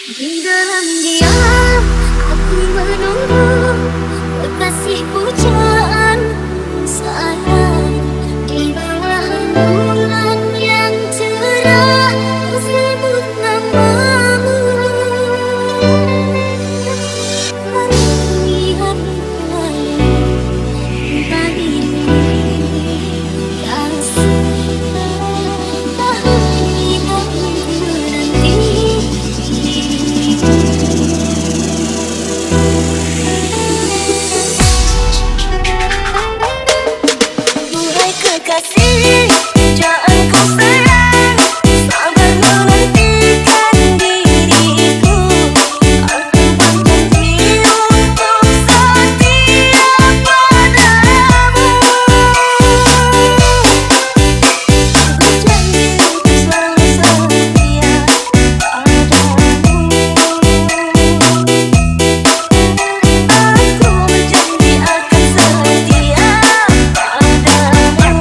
Di dalam diam aku menunggu kekasih pujaan sayang. Di bawah bulan yang cerah ku sebut namamu. Hari-hari berlalu bagi kasih. Kasih, jangan kau sayang, sabar menantikan diriku. Aku berjanji untuk setia padamu. Aku janji untuk selalu setia padamu. Aku berjanji akan setia padamu.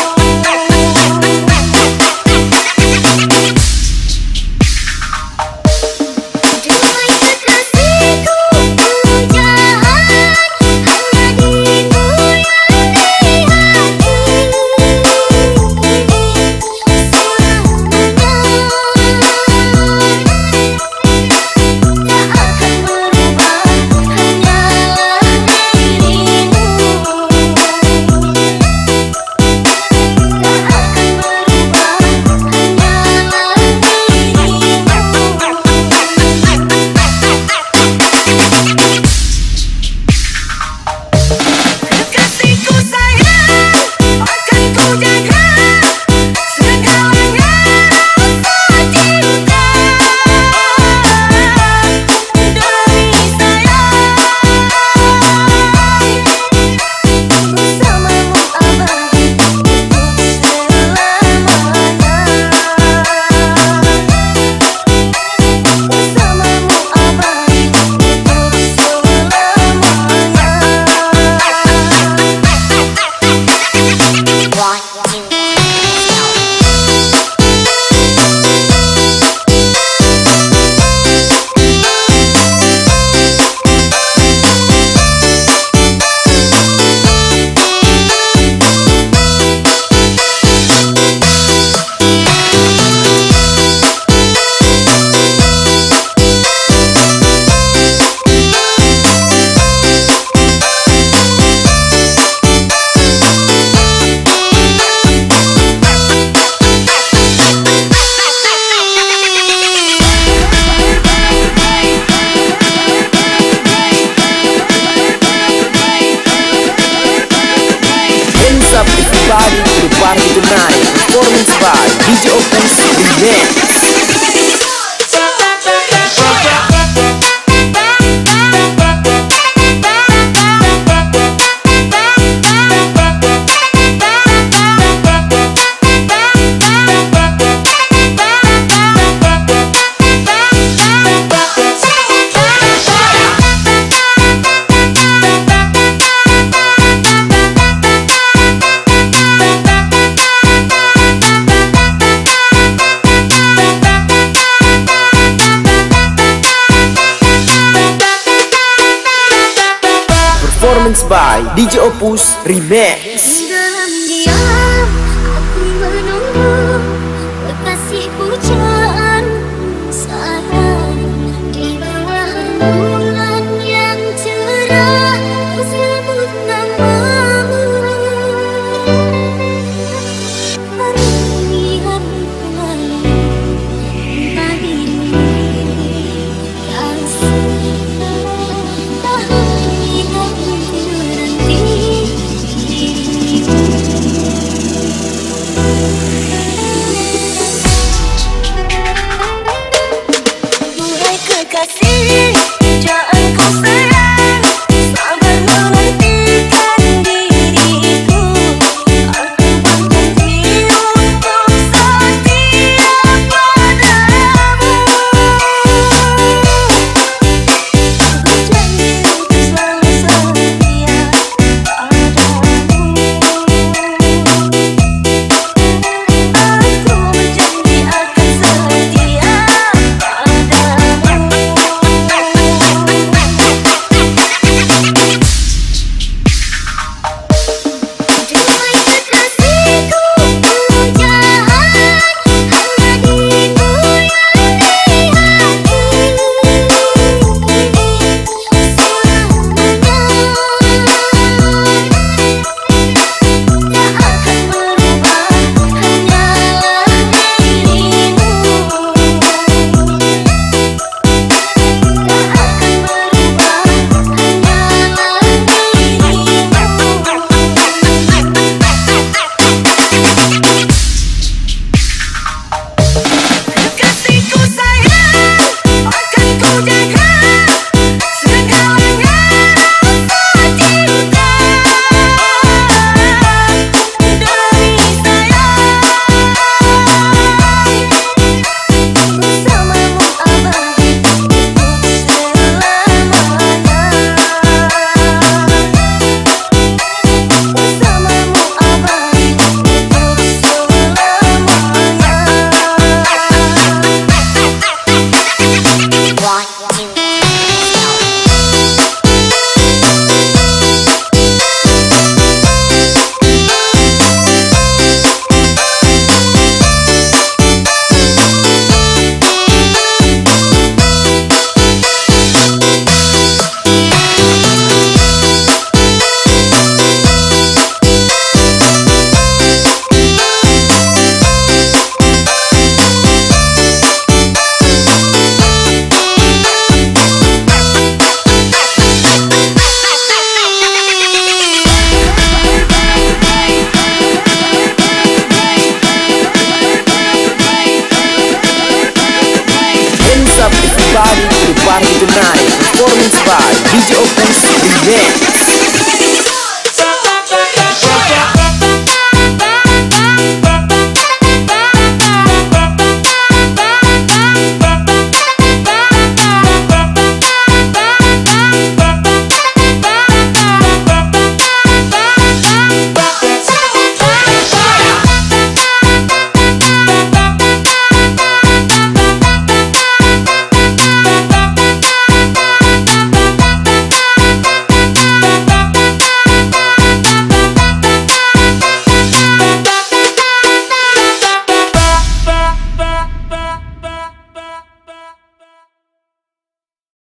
Everybody to the party tonight. Performance by DJ Opus Remix. Performance by DJ Opus Remix. Di dalam diam aku menunggu kekasih pujaan sayang. Di bawah bulan yang cerah ku sebut namamu. Hari-hari berlalu bagimu kasih. Hari-hari everybody to the party tonight. Performance by DJ Opus Remix.